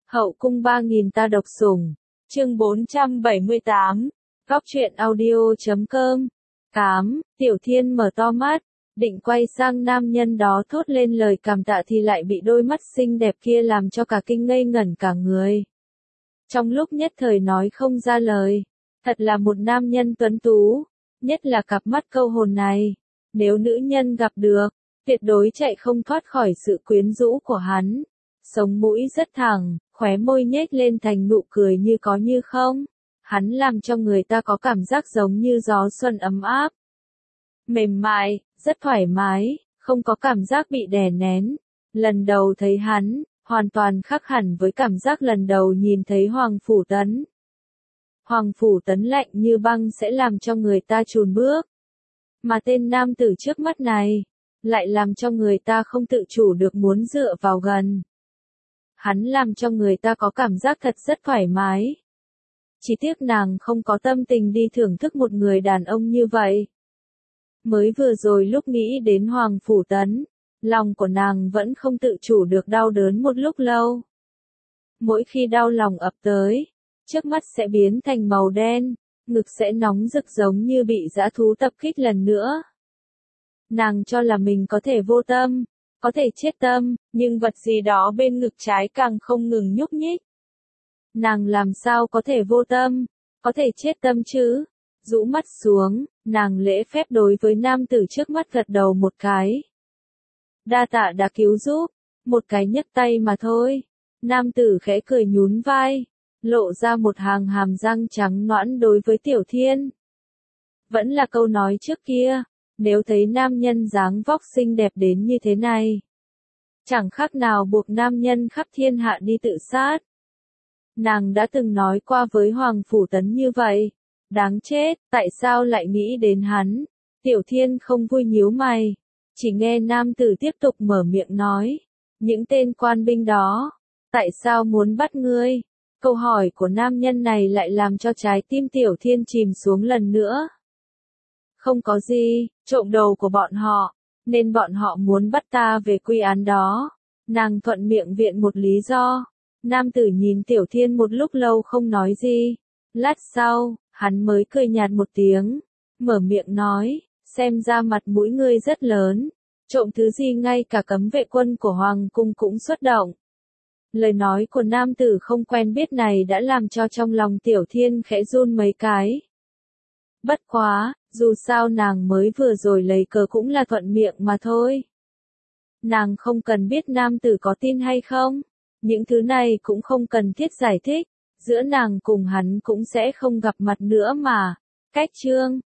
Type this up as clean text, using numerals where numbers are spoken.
Hậu cung 3000 ta độc sủng. Chương 478. Góc truyện audio.com. Cám, Tiểu Thiên mở to mắt, định quay sang nam nhân đó thốt lên lời cảm tạ thì lại bị đôi mắt xinh đẹp kia làm cho cả kinh ngây ngẩn cả người. Trong lúc nhất thời nói không ra lời, thật là một nam nhân tuấn tú, nhất là cặp mắt câu hồn này, nếu nữ nhân gặp được, tuyệt đối chạy không thoát khỏi sự quyến rũ của hắn. Sống mũi rất thẳng, khóe môi nhếch lên thành nụ cười như có như không. Hắn làm cho người ta có cảm giác giống như gió xuân ấm áp. Mềm mại, rất thoải mái, không có cảm giác bị đè nén. Lần đầu thấy hắn, hoàn toàn khác hẳn với cảm giác lần đầu nhìn thấy Hoàng Phủ Tấn. Hoàng Phủ Tấn lạnh như băng sẽ làm cho người ta chùn bước. Mà tên nam tử trước mắt này, lại làm cho người ta không tự chủ được muốn dựa vào gần. Hắn làm cho người ta có cảm giác thật rất thoải mái. Chỉ tiếc nàng không có tâm tình đi thưởng thức một người đàn ông như vậy. Mới vừa rồi lúc nghĩ đến Hoàng Phủ Tấn, lòng của nàng vẫn không tự chủ được đau đớn một lúc lâu. Mỗi khi đau lòng ập tới, trước mắt sẽ biến thành màu đen, ngực sẽ nóng rực giống như bị dã thú tập kích lần nữa. Nàng cho là mình có thể vô tâm, có thể chết tâm, nhưng vật gì đó bên ngực trái càng không ngừng nhúc nhích. Nàng làm sao có thể vô tâm, có thể chết tâm chứ? Rũ mắt xuống, nàng lễ phép đối với nam tử trước mắt gật đầu một cái. Đa tạ đã cứu giúp, một cái nhấc tay mà thôi. Nam tử khẽ cười nhún vai, lộ ra một hàng hàm răng trắng nõn đối với Tiểu Thiên. Vẫn là câu nói trước kia, nếu thấy nam nhân dáng vóc xinh đẹp đến như thế này, chẳng khác nào buộc nam nhân khắp thiên hạ đi tự sát. Nàng đã từng nói qua với Hoàng Phủ Tấn như vậy. Đáng chết, tại sao lại nghĩ đến hắn? Tiểu Thiên không vui nhíu mày. Chỉ nghe nam tử tiếp tục mở miệng nói. Những tên quan binh đó, tại sao muốn bắt ngươi? Câu hỏi của nam nhân này lại làm cho trái tim Tiểu Thiên chìm xuống lần nữa. Không có gì, trộm đồ của bọn họ, nên bọn họ muốn bắt ta về quy án đó. Nàng thuận miệng viện một lý do. Nam tử nhìn Tiểu Thiên một lúc lâu không nói gì. Lát sau, hắn mới cười nhạt một tiếng, mở miệng nói, xem ra mặt mũi ngươi rất lớn, trộm thứ gì ngay cả cấm vệ quân của Hoàng cung cũng xuất động. Lời nói của nam tử không quen biết này đã làm cho trong lòng Tiểu Thiên khẽ run mấy cái. Bất quá, dù sao nàng mới vừa rồi lấy cớ cũng là thuận miệng mà thôi. Nàng không cần biết nam tử có tin hay không, những thứ này cũng không cần thiết giải thích. Giữa nàng cùng hắn cũng sẽ không gặp mặt nữa mà. Cách chương